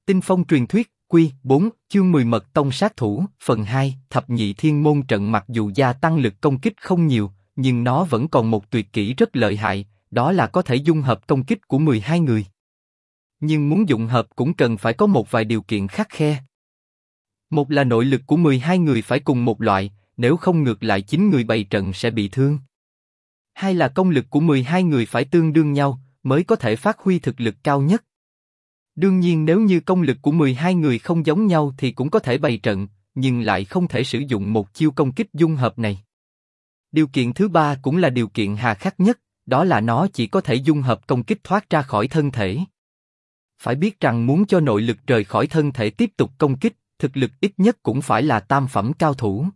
Tinh Phong truyền thuyết, Quy 4, chương 10 Mật Tông sát thủ, phần 2, Thập nhị thiên môn trận. Mặc dù gia tăng lực công kích không nhiều, nhưng nó vẫn còn một tuyệt kỹ rất lợi hại, đó là có thể dung hợp công kích của 12 người. Nhưng muốn dung hợp cũng cần phải có một vài điều kiện khắt khe. Một là nội lực của 12 người phải cùng một loại, nếu không ngược lại 9 người bày trận sẽ bị thương. Hai là công lực của 12 người phải tương đương nhau, mới có thể phát huy thực lực cao nhất. Đương nhiên nếu như công lực của 12 người không giống nhau thì cũng có thể bày trận, nhưng lại không thể sử dụng một chiêu công kích dung hợp này. Điều kiện thứ ba cũng là điều kiện hà khắc nhất, đó là nó chỉ có thể dung hợp công kích thoát ra khỏi thân thể. Phải biết rằng muốn cho nội lực rời khỏi thân thể tiếp tục công kích, thực lực ít nhất cũng phải là tam phẩm cao thủ.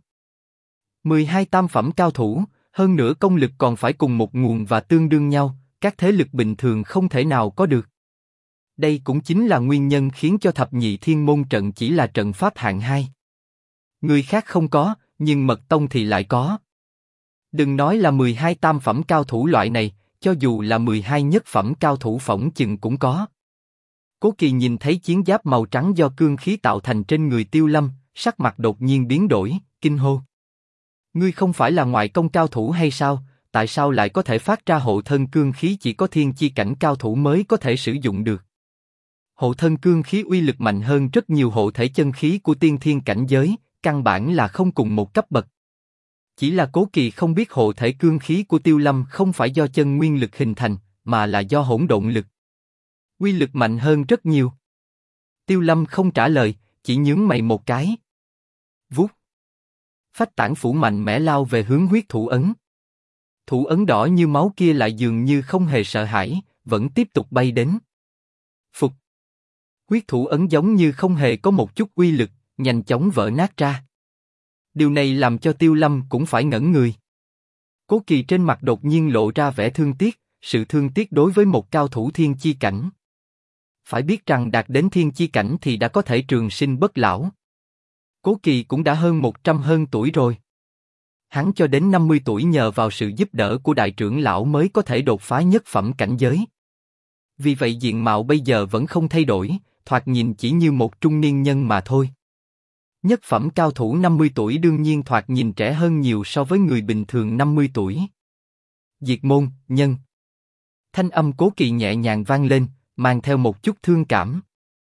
12 tam phẩm cao thủ, hơn nữa công lực còn phải cùng một nguồn và tương đương nhau, các thế lực bình thường không thể nào có được. Đây cũng chính là nguyên nhân khiến cho thập nhị thiên môn trận chỉ là trận pháp hạng 2. Người khác không có, nhưng Mật Tông thì lại có. Đừng nói là 12 tam phẩm cao thủ loại này, cho dù là 12 nhất phẩm cao thủ phỏng chừng cũng có. Cố Kỳ nhìn thấy chiến giáp màu trắng do cương khí tạo thành trên người Tiêu Lâm, sắc mặt đột nhiên biến đổi, kinh hô. Ngươi không phải là ngoại công cao thủ hay sao, tại sao lại có thể phát ra hộ thân cương khí chỉ có thiên chi cảnh cao thủ mới có thể sử dụng được? Hộ thân cương khí uy lực mạnh hơn rất nhiều hộ thể chân khí của tiên thiên cảnh giới, căn bản là không cùng một cấp bậc. Chỉ là Cố Kỳ không biết hộ thể cương khí của Tiêu Lâm không phải do chân nguyên lực hình thành, mà là do hỗn độn lực. Uy lực mạnh hơn rất nhiều. Tiêu Lâm không trả lời, chỉ nhướng mày một cái. Vút. Phách tản phủ mạnh mẽ lao về hướng huyết thủ ấn. Thủ ấn đỏ như máu kia lại dường như không hề sợ hãi, vẫn tiếp tục bay đến. Phục. Huyết thủ ấn giống như không hề có một chút uy lực, nhanh chóng vỡ nát ra. Điều này làm cho Tiêu Lâm cũng phải ngẩn người. Cố Kỳ trên mặt đột nhiên lộ ra vẻ thương tiếc, sự thương tiếc đối với một cao thủ thiên chi cảnh. Phải biết rằng đạt đến thiên chi cảnh thì đã có thể trường sinh bất lão. Cố Kỳ cũng đã hơn 100 hơn tuổi rồi. Hắn cho đến 50 tuổi nhờ vào sự giúp đỡ của đại trưởng lão mới có thể đột phá nhất phẩm cảnh giới. Vì vậy diện mạo bây giờ vẫn không thay đổi, thoạt nhìn chỉ như một trung niên nhân mà thôi. Nhất phẩm cao thủ 50 tuổi đương nhiên thoạt nhìn trẻ hơn nhiều so với người bình thường 50 tuổi. Diệt môn, nhân. Thanh âm Cố Kỳ nhẹ nhàng vang lên, mang theo một chút thương cảm.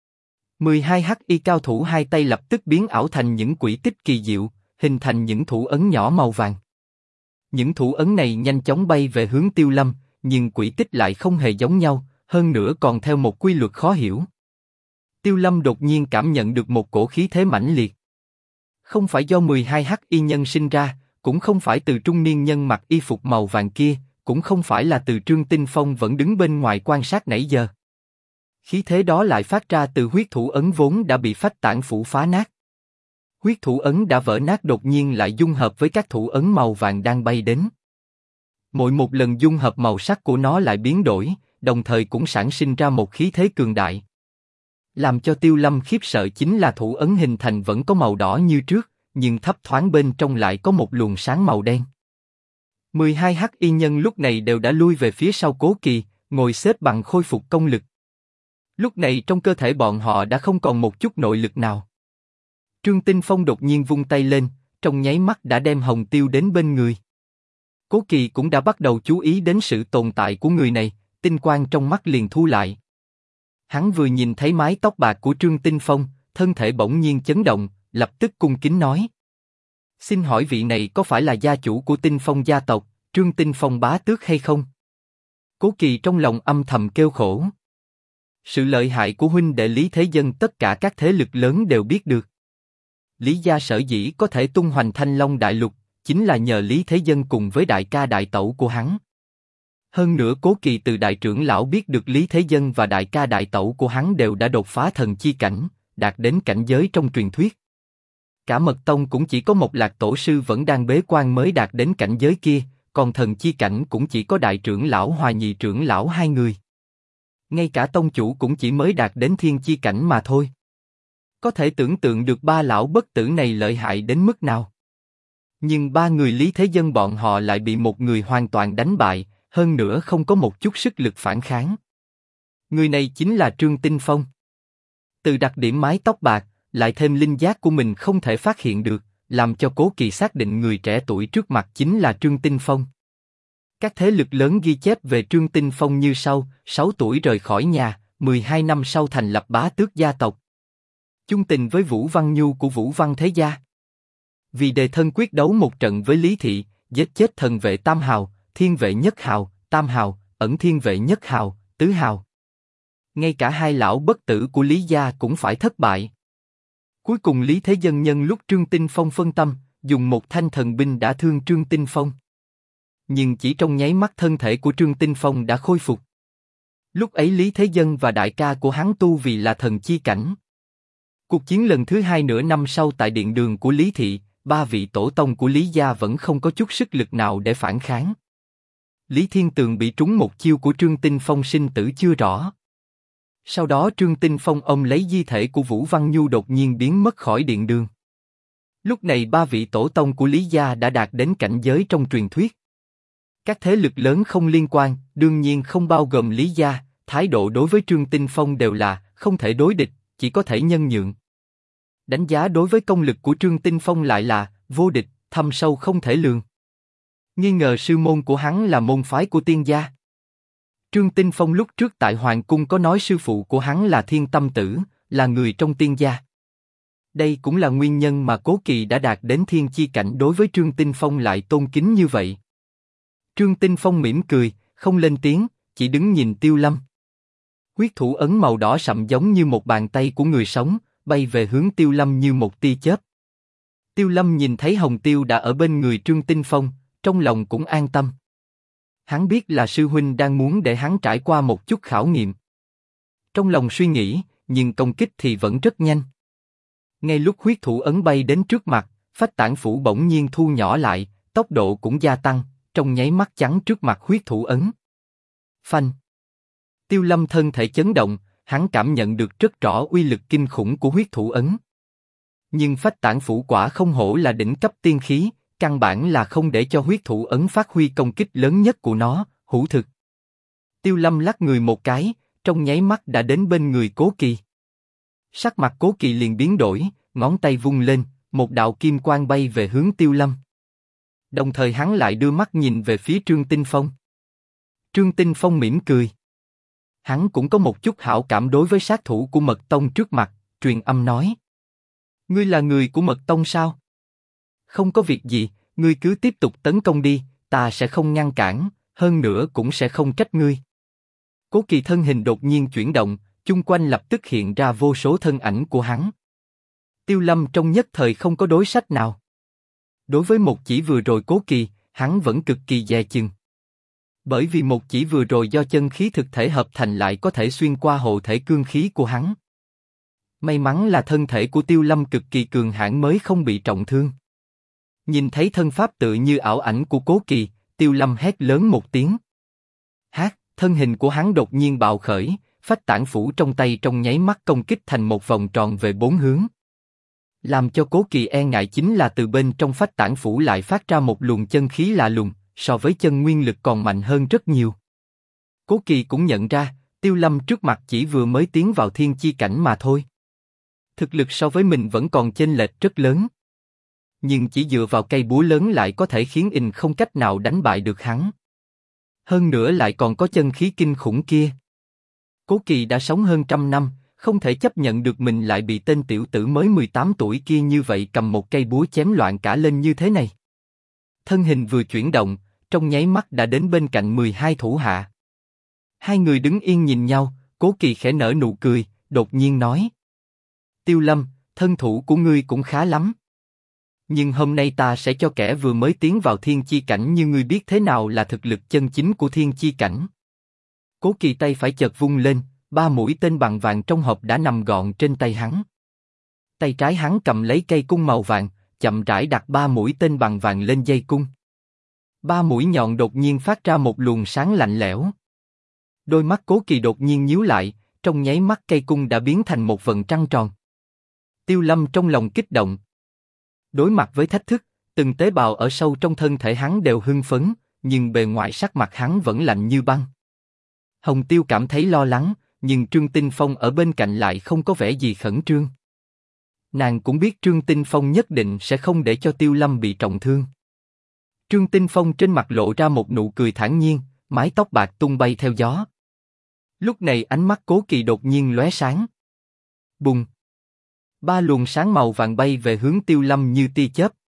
12 HI cao thủ hai tay lập tức biến ảo thành những quỹ tích kỳ diệu, hình thành những thủ ấn nhỏ màu vàng. Những thủ ấn này nhanh chóng bay về hướng Tiêu Lâm, nhưng quỹ tích lại không hề giống nhau, hơn nữa còn theo một quy luật khó hiểu. Tiêu Lâm đột nhiên cảm nhận được một cổ khí thế mãnh liệt. Không phải do 12 HI nhân sinh ra, cũng không phải từ trung niên nhân mặc y phục màu vàng kia, cũng không phải là từ Trương Tinh Phong vẫn đứng bên ngoài quan sát nãy giờ. Khí thế đó lại phát ra từ huyết thủ ấn vốn đã bị phách tản phủ phá nát. Huyết thủ ấn đã vỡ nát đột nhiên lại dung hợp với các thủ ấn màu vàng đang bay đến. Mỗi một lần dung hợp màu sắc của nó lại biến đổi, đồng thời cũng sản sinh ra một khí thế cường đại. Làm cho Tiêu Lâm khiếp sợ chính là thủ ấn hình thành vẫn có màu đỏ như trước, nhưng thấp thoáng bên trong lại có một luồng sáng màu đen. 12 HI nhân lúc này đều đã lui về phía sau Cố Kỳ, ngồi xếp bằng khôi phục công lực. Lúc này trong cơ thể bọn họ đã không còn một chút nội lực nào. Trương Tinh Phong đột nhiên vung tay lên, trong nháy mắt đã đem Hồng Tiêu đến bên người. Cố Kỳ cũng đã bắt đầu chú ý đến sự tồn tại của người này, tinh quang trong mắt liền thu lại. Hắn vừa nhìn thấy mái tóc bạc của Trương Tinh Phong, thân thể bỗng nhiên chấn động, lập tức cung kính nói: xin hỏi vị này có phải là gia chủ của Tinh Phong gia tộc, Trương Tinh Phong bá tước hay không? Cố Kỳ trong lòng âm thầm kêu khổ. Sự lợi hại của huynh đệ Lý Thế Dân tất cả các thế lực lớn đều biết được. Lý gia sở dĩ có thể tung hoành Thanh Long Đại Lục, chính là nhờ Lý Thế Dân cùng với đại ca đại tẩu của hắn. Hơn nữa Cố Kỳ từ đại trưởng lão biết được Lý Thế Dân và đại ca đại tẩu của hắn đều đã đột phá thần chi cảnh, đạt đến cảnh giới trong truyền thuyết. Cả Mật Tông cũng chỉ có một Lạc tổ sư vẫn đang bế quan mới đạt đến cảnh giới kia, còn thần chi cảnh cũng chỉ có đại trưởng lão hòa nhị trưởng lão hai người. Ngay cả tông chủ cũng chỉ mới đạt đến thiên chi cảnh mà thôi. Có thể tưởng tượng được ba lão bất tử này lợi hại đến mức nào. Nhưng ba người Lý Thế Dân bọn họ lại bị một người hoàn toàn đánh bại, hơn nữa không có một chút sức lực phản kháng. Người này chính là Trương Tinh Phong. Từ đặc điểm mái tóc bạc, lại thêm linh giác của mình không thể phát hiện được, làm cho Cố Kỳ xác định người trẻ tuổi trước mặt chính là Trương Tinh Phong. Các thế lực lớn ghi chép về Trương Tinh Phong như sau: 6 tuổi rời khỏi nhà, 12 năm sau thành lập bá tước gia tộc. Chung tình với Vũ Văn Nhu của Vũ Văn Thế Gia. Vì đề thân quyết đấu một trận với Lý Thị, giết chết thần vệ Tam Hào, thiên vệ Nhất Hào, Tam Hào, ẩn thiên vệ Nhất Hào, Tứ Hào. Ngay cả hai lão bất tử của Lý Gia cũng phải thất bại. Cuối cùng Lý Thế Dân nhân lúc Trương Tinh Phong phân tâm, dùng một thanh thần binh đã thương Trương Tinh Phong. Nhưng chỉ trong nháy mắt thân thể của Trương Tinh Phong đã khôi phục. Lúc ấy Lý Thế Dân và đại ca của hắn tu vì là thần chi cảnh. Cuộc chiến lần thứ hai nửa năm sau tại điện đường của Lý Thị, ba vị tổ tông của Lý Gia vẫn không có chút sức lực nào để phản kháng. Lý Thiên Tường bị trúng một chiêu của Trương Tinh Phong sinh tử chưa rõ. Sau đó Trương Tinh Phong ôm lấy di thể của Vũ Văn Nhu đột nhiên biến mất khỏi điện đường. Lúc này ba vị tổ tông của Lý Gia đã đạt đến cảnh giới trong truyền thuyết. Các thế lực lớn không liên quan, đương nhiên không bao gồm Lý Gia, thái độ đối với Trương Tinh Phong đều là không thể đối địch, chỉ có thể nhân nhượng. Đánh giá đối với công lực của Trương Tinh Phong lại là vô địch, thâm sâu không thể lường. Nghi ngờ sư môn của hắn là môn phái của Tiên gia. Trương Tinh Phong lúc trước tại Hoàng Cung có nói sư phụ của hắn là Thiên Tâm Tử, là người trong Tiên gia. Đây cũng là nguyên nhân mà Cố Kỳ đã đạt đến thiên chi cảnh đối với Trương Tinh Phong lại tôn kính như vậy. Trương Tinh Phong mỉm cười, không lên tiếng, chỉ đứng nhìn Tiêu Lâm. Huyết thủ ấn màu đỏ sậm giống như một bàn tay của người sống, bay về hướng Tiêu Lâm như một tia chớp. Tiêu Lâm nhìn thấy Hồng Tiêu đã ở bên người Trương Tinh Phong, trong lòng cũng an tâm. Hắn biết là sư huynh đang muốn để hắn trải qua một chút khảo nghiệm. Trong lòng suy nghĩ, nhưng công kích thì vẫn rất nhanh. Ngay lúc huyết thủ ấn bay đến trước mặt, phách tản phủ bỗng nhiên thu nhỏ lại, tốc độ cũng gia tăng, trong nháy mắt chắn trước mặt huyết thủ ấn. Phanh! Tiêu Lâm thân thể chấn động, hắn cảm nhận được rất rõ uy lực kinh khủng của huyết thủ ấn. Nhưng phách tản phủ quả không hổ là đỉnh cấp tiên khí, căn bản là không để cho huyết thủ ấn phát huy công kích lớn nhất của nó, hữu thực. Tiêu Lâm lắc người một cái, trong nháy mắt đã đến bên người Cố Kỳ. Sắc mặt Cố Kỳ liền biến đổi, ngón tay vung lên, một đạo kim quang bay về hướng Tiêu Lâm. Đồng thời hắn lại đưa mắt nhìn về phía Trương Tinh Phong. Trương Tinh Phong mỉm cười. Hắn cũng có một chút hảo cảm đối với sát thủ của Mật Tông trước mặt, truyền âm nói: ngươi là người của Mật Tông sao? Không có việc gì, ngươi cứ tiếp tục tấn công đi, ta sẽ không ngăn cản, hơn nữa cũng sẽ không trách ngươi. Cố Kỳ thân hình đột nhiên chuyển động, chung quanh lập tức hiện ra vô số thân ảnh của hắn. Tiêu Lâm trong nhất thời không có đối sách nào. Đối với một chỉ vừa rồi Cố Kỳ, hắn vẫn cực kỳ dè chừng. Bởi vì một chỉ vừa rồi do chân khí thực thể hợp thành lại có thể xuyên qua hộ thể cương khí của hắn. May mắn là thân thể của Tiêu Lâm cực kỳ cường hãn mới không bị trọng thương. Nhìn thấy thân pháp tự như ảo ảnh của Cố Kỳ, Tiêu Lâm hét lớn một tiếng. Hát, thân hình của hắn đột nhiên bạo khởi, phách tản phủ trong tay trong nháy mắt công kích thành một vòng tròn về bốn hướng. Làm cho Cố Kỳ e ngại chính là từ bên trong phách tản phủ lại phát ra một luồng chân khí lạ lùng, so với chân nguyên lực còn mạnh hơn rất nhiều. Cố Kỳ cũng nhận ra, Tiêu Lâm trước mặt chỉ vừa mới tiến vào thiên chi cảnh mà thôi. Thực lực so với mình vẫn còn chênh lệch rất lớn. Nhưng chỉ dựa vào cây búa lớn lại có thể khiến không cách nào đánh bại được hắn. Hơn nữa lại còn có chân khí kinh khủng kia. Cố Kỳ đã sống hơn 100 năm, không thể chấp nhận được mình lại bị tên tiểu tử mới 18 tuổi kia như vậy cầm một cây búa chém loạn cả lên như thế này. Thân hình vừa chuyển động, trong nháy mắt đã đến bên cạnh 12 thủ hạ. Hai người đứng yên nhìn nhau, Cố Kỳ khẽ nở nụ cười, đột nhiên nói: Tiêu Lâm, thân thủ của ngươi cũng khá lắm. Nhưng hôm nay ta sẽ cho kẻ vừa mới tiến vào thiên chi cảnh như ngươi biết thế nào là thực lực chân chính của thiên chi cảnh. Cố Kỳ tay phải chợt vung lên, 3 mũi tên bằng vàng trong hộp đã nằm gọn trên tay hắn. Tay trái hắn cầm lấy cây cung màu vàng, chậm rãi đặt 3 mũi tên bằng vàng lên dây cung. 3 mũi nhọn đột nhiên phát ra một luồng sáng lạnh lẽo. Đôi mắt Cố Kỳ đột nhiên nhíu lại, trong nháy mắt cây cung đã biến thành một vầng trăng tròn. Tiêu Lâm trong lòng kích động. Đối mặt với thách thức, từng tế bào ở sâu trong thân thể hắn đều hưng phấn, nhưng bề ngoài sắc mặt hắn vẫn lạnh như băng. Hồng Tiêu cảm thấy lo lắng, nhưng Trương Tinh Phong ở bên cạnh lại không có vẻ gì khẩn trương. Nàng cũng biết Trương Tinh Phong nhất định sẽ không để cho Tiêu Lâm bị trọng thương. Trương Tinh Phong trên mặt lộ ra một nụ cười thản nhiên, mái tóc bạc tung bay theo gió. Lúc này ánh mắt Cố Kỳ đột nhiên lóe sáng. Bùng! Ba luồng sáng màu vàng bay về hướng Tiêu Lâm như tia chớp,